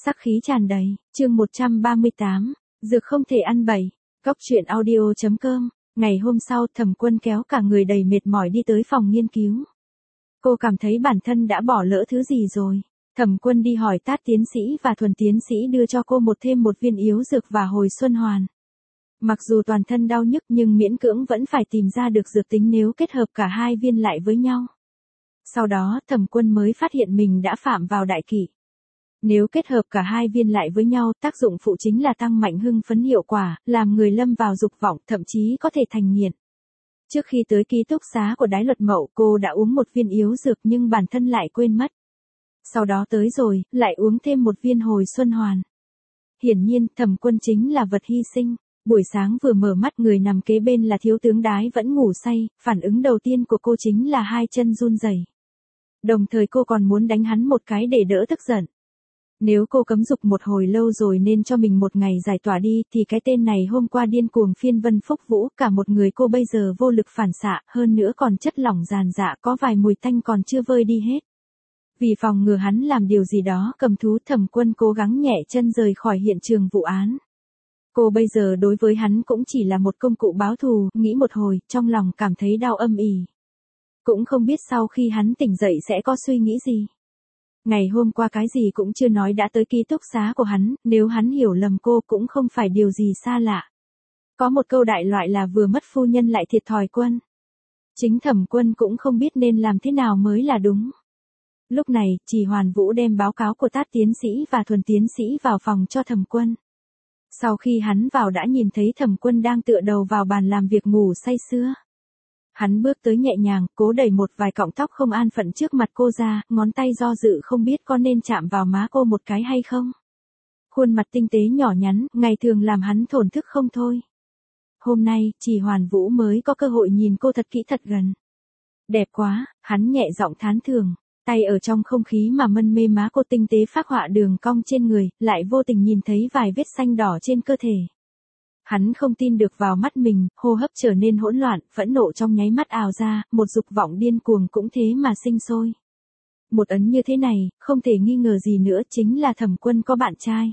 Sắc khí tràn đầy, chương 138, dược không thể ăn bậy. Cóc truyện audio.com. Ngày hôm sau Thẩm Quân kéo cả người đầy mệt mỏi đi tới phòng nghiên cứu. Cô cảm thấy bản thân đã bỏ lỡ thứ gì rồi. Thẩm Quân đi hỏi Tát tiến sĩ và Thuần tiến sĩ đưa cho cô thêm một viên yếu dược và hồi xuân hoàn. Mặc dù toàn thân đau nhức nhưng miễn cưỡng vẫn phải tìm ra được dược tính nếu kết hợp cả hai viên lại với nhau. Sau đó Thẩm Quân mới phát hiện mình đã phạm vào đại kỵ. Nếu kết hợp cả hai viên lại với nhau, tác dụng phụ chính là tăng mạnh hưng phấn hiệu quả, làm người lâm vào dục vọng, thậm chí có thể thành nghiện. Trước khi tới ký túc xá của Đái Luật Mậu, cô đã uống một viên yếu dược nhưng bản thân lại quên mất. Sau đó tới rồi, lại uống thêm một viên hồi xuân hoàn. Hiển nhiên, Thẩm Quân chính là vật hy sinh. Buổi sáng vừa mở mắt người nằm kế bên là thiếu tướng Đái vẫn ngủ say, phản ứng đầu tiên của cô chính là hai chân run rẩy. Đồng thời cô còn muốn đánh hắn một cái để đỡ tức giận. Nếu cô cấm dục một hồi lâu rồi nên cho mình một ngày giải tỏa đi thì cái tên này hôm qua điên cuồng phiên Vân Phúc Vũ, cả một người cô bây giờ vô lực phản xạ, hơn nữa còn chất lỏng ràn rạ có vài mùi tanh còn chưa vơi đi hết. Vì phòng ngừa hắn làm điều gì đó cầm thú, Thẩm Quân cố gắng nhẹ chân rời khỏi hiện trường vụ án. Cô bây giờ đối với hắn cũng chỉ là một công cụ báo thù, nghĩ một hồi, trong lòng cảm thấy đau âm ỉ. Cũng không biết sau khi hắn tỉnh dậy sẽ có suy nghĩ gì. Ngày hôm qua cái gì cũng chưa nói đã tới ký túc xá của hắn, nếu hắn hiểu lầm cô cũng không phải điều gì xa lạ. Có một câu đại loại là vừa mất phu nhân lại thiệt thòi quân. Chính Thẩm Quân cũng không biết nên làm thế nào mới là đúng. Lúc này, Trì Hoàn Vũ đem báo cáo của Tát tiến sĩ và Thuần tiến sĩ vào phòng cho Thẩm Quân. Sau khi hắn vào đã nhìn thấy Thẩm Quân đang tựa đầu vào bàn làm việc ngủ say sưa. Hắn bước tới nhẹ nhàng, cố đẩy một vài cọng tóc không an phận trước mặt cô ra, ngón tay do dự không biết có nên chạm vào má cô một cái hay không. Khuôn mặt tinh tế nhỏ nhắn, ngày thường làm hắn thổn thức không thôi. Hôm nay, Trì Hoàn Vũ mới có cơ hội nhìn cô thật kỹ thật gần. Đẹp quá, hắn nhẹ giọng thán thưởng, tay ở trong không khí mà mân mê má cô tinh tế phác họa đường cong trên người, lại vô tình nhìn thấy vài vết xanh đỏ trên cơ thể. Hắn không tin được vào mắt mình, hô hấp trở nên hỗn loạn, phẫn nộ trong nháy mắt ào ra, một dục vọng điên cuồng cũng thế mà sinh sôi. Một ấn như thế này, không thể nghi ngờ gì nữa chính là Thẩm Quân có bạn trai.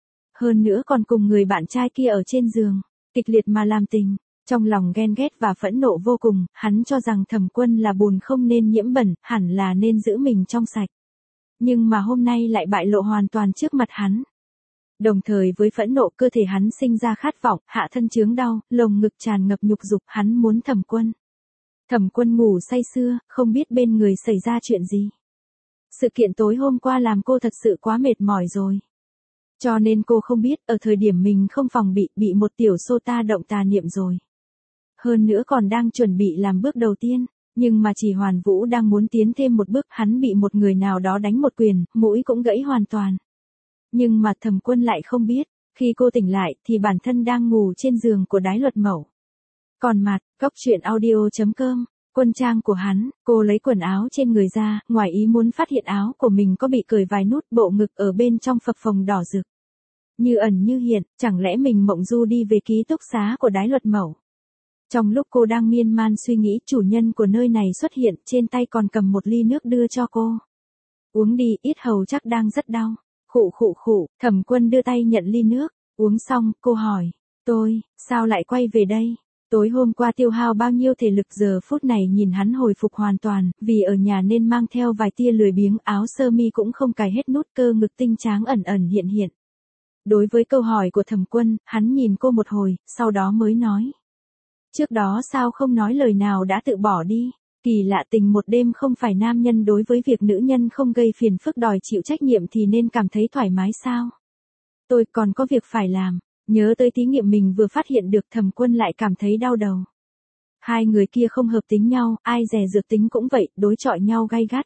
Hơn nữa còn cùng người bạn trai kia ở trên giường, kịch liệt mà làm tình. Trong lòng ghen ghét và phẫn nộ vô cùng, hắn cho rằng Thẩm Quân là bùn không nên nhiễm bẩn, hẳn là nên giữ mình trong sạch. Nhưng mà hôm nay lại bại lộ hoàn toàn trước mặt hắn. Đồng thời với phẫn nộ, cơ thể hắn sinh ra khát vọng, hạ thân chướng đau, lồng ngực tràn ngập nhục dục, hắn muốn Thẩm Quân. Thẩm Quân ngủ say sưa, không biết bên người xảy ra chuyện gì. Sự kiện tối hôm qua làm cô thật sự quá mệt mỏi rồi. Cho nên cô không biết, ở thời điểm mình không phòng bị một tiểu sô ta động tà niệm rồi. Hơn nữa còn đang chuẩn bị làm bước đầu tiên, nhưng mà Trì Hoàn Vũ đang muốn tiến thêm một bước, hắn bị một người nào đó đánh một quyền, mũi cũng gãy hoàn toàn. Nhưng mà Thẩm Quân lại không biết, khi cô tỉnh lại thì bản thân đang ngủ trên giường của Đái Luật Mậu. Còn mặt, Cóc truyện audio.com, quân trang của hắn, cô lấy quần áo trên người ra, ngoài ý muốn phát hiện áo của mình có bị cởi vài nút, bộ ngực ở bên trong phập phồng đỏ rực. Như ẩn như hiện, chẳng lẽ mình mộng du đi về ký túc xá của Đái Luật Mậu. Trong lúc cô đang miên man suy nghĩ, chủ nhân của nơi này xuất hiện, trên tay còn cầm một ly nước đưa cho cô. Uống đi, yết hầu chắc đang rất đau. Khụ khụ khụ, Thẩm Quân đưa tay nhận ly nước, uống xong, cô hỏi, sao lại quay về đây? Tối hôm qua tiêu hao bao nhiêu thể lực, giờ phút này nhìn hắn hồi phục hoàn toàn, vì ở nhà nên mang theo vài tia lười biếng, áo sơ mi cũng không cài hết nút, cơ ngực tinh tráng ẩn ẩn hiện hiện. Đối với câu hỏi của Thẩm Quân, hắn nhìn cô một hồi, sau đó mới nói. Trước đó sao không nói lời nào đã tự bỏ đi? Kỳ lạ, tình một đêm không phải nam nhân đối với việc nữ nhân không gây phiền phức đòi chịu trách nhiệm thì nên cảm thấy thoải mái sao? Tôi còn có việc phải làm, nhớ tới thí nghiệm mình vừa phát hiện được, Thẩm Quân lại cảm thấy đau đầu. Hai người kia không hợp tính nhau, ai dè dược tính cũng vậy, đối chọi nhau gay gắt.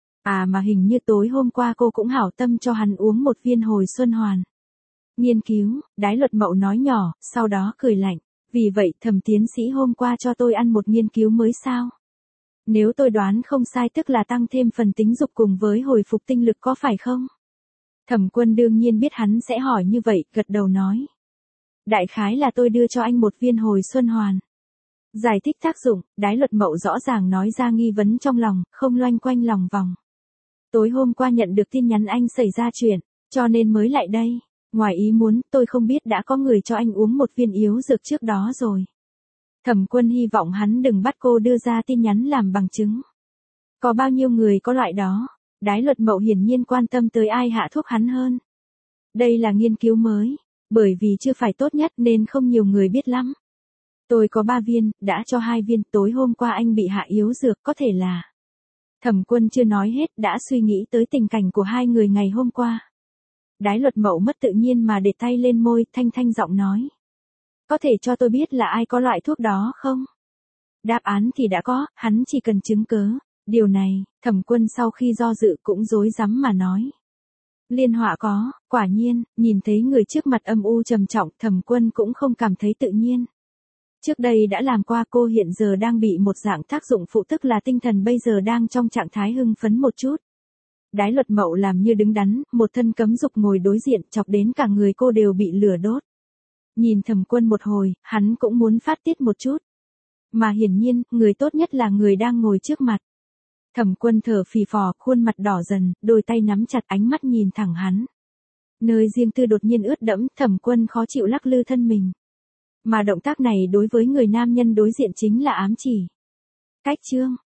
À mà hình như tối hôm qua cô cũng hảo tâm cho hắn uống một viên hồi xuân hoàn. Nghiên cứu, Đái Luật Mậu nói nhỏ, sau đó cười lạnh. Vì vậy Thẩm tiến sĩ hôm qua cho tôi ăn một nghiên cứu mới sao? Nếu tôi đoán không sai tức là tăng thêm phần tính dục cùng với hồi phục tinh lực có phải không? Thẩm Quân đương nhiên biết hắn sẽ hỏi như vậy, gật đầu nói. Đại khái là tôi đưa cho anh một viên hồi xuân hoàn. Giải thích tác dụng, Đái Luật Mậu rõ ràng nói ra nghi vấn trong lòng, không loanh quanh lòng vòng. Tối hôm qua nhận được tin nhắn anh xảy ra chuyện, Cho nên mới lại đây. Ngoài ý muốn, tôi không biết đã có người cho anh uống một viên yếu dược trước đó rồi. Thẩm Quân hy vọng hắn đừng bắt cô đưa ra tin nhắn làm bằng chứng. Có bao nhiêu người có loại đó? Đái Luật Mậu hiển nhiên quan tâm tới ai hạ thuốc hắn hơn. Đây là nghiên cứu mới, bởi vì chưa phải tốt nhất nên không nhiều người biết lắm. Tôi có 3 viên, đã cho 2 viên, tối hôm qua anh bị hạ yếu dược, có thể là. Thẩm Quân chưa nói hết, đã suy nghĩ tới tình cảnh của hai người ngày hôm qua. Đái Luật Mậu mất tự nhiên mà để tay lên môi, thanh giọng nói. Có thể cho tôi biết là ai có loại thuốc đó không? Đáp án thì đã có, hắn chỉ cần chứng cớ. Điều này, Thẩm Quân sau khi do dự cũng rối rắm mà nói. Liên Họa có, quả nhiên, nhìn thấy người trước mặt âm u trầm trọng, Thẩm Quân cũng không cảm thấy tự nhiên. Trước đây đã làm qua, cô hiện giờ đang bị một dạng tác dụng phụ, tức là tinh thần bây giờ đang trong trạng thái hưng phấn một chút. Đái Luật Mậu làm như đứng đắn, một thân cấm dục ngồi đối diện, chọc đến cả người cô đều bị lửa đốt. Nhìn Thẩm Quân một hồi, hắn cũng muốn phát tiết một chút. Mà hiển nhiên, người tốt nhất là người đang ngồi trước mặt. Thẩm Quân thở phì phò, khuôn mặt đỏ dần, đôi tay nắm chặt, ánh mắt nhìn thẳng hắn. Nơi riêng tư đột nhiên ướt đẫm, Thẩm Quân khó chịu lắc lư thân mình. Mà động tác này đối với người nam nhân đối diện chính là ám chỉ. Cách chương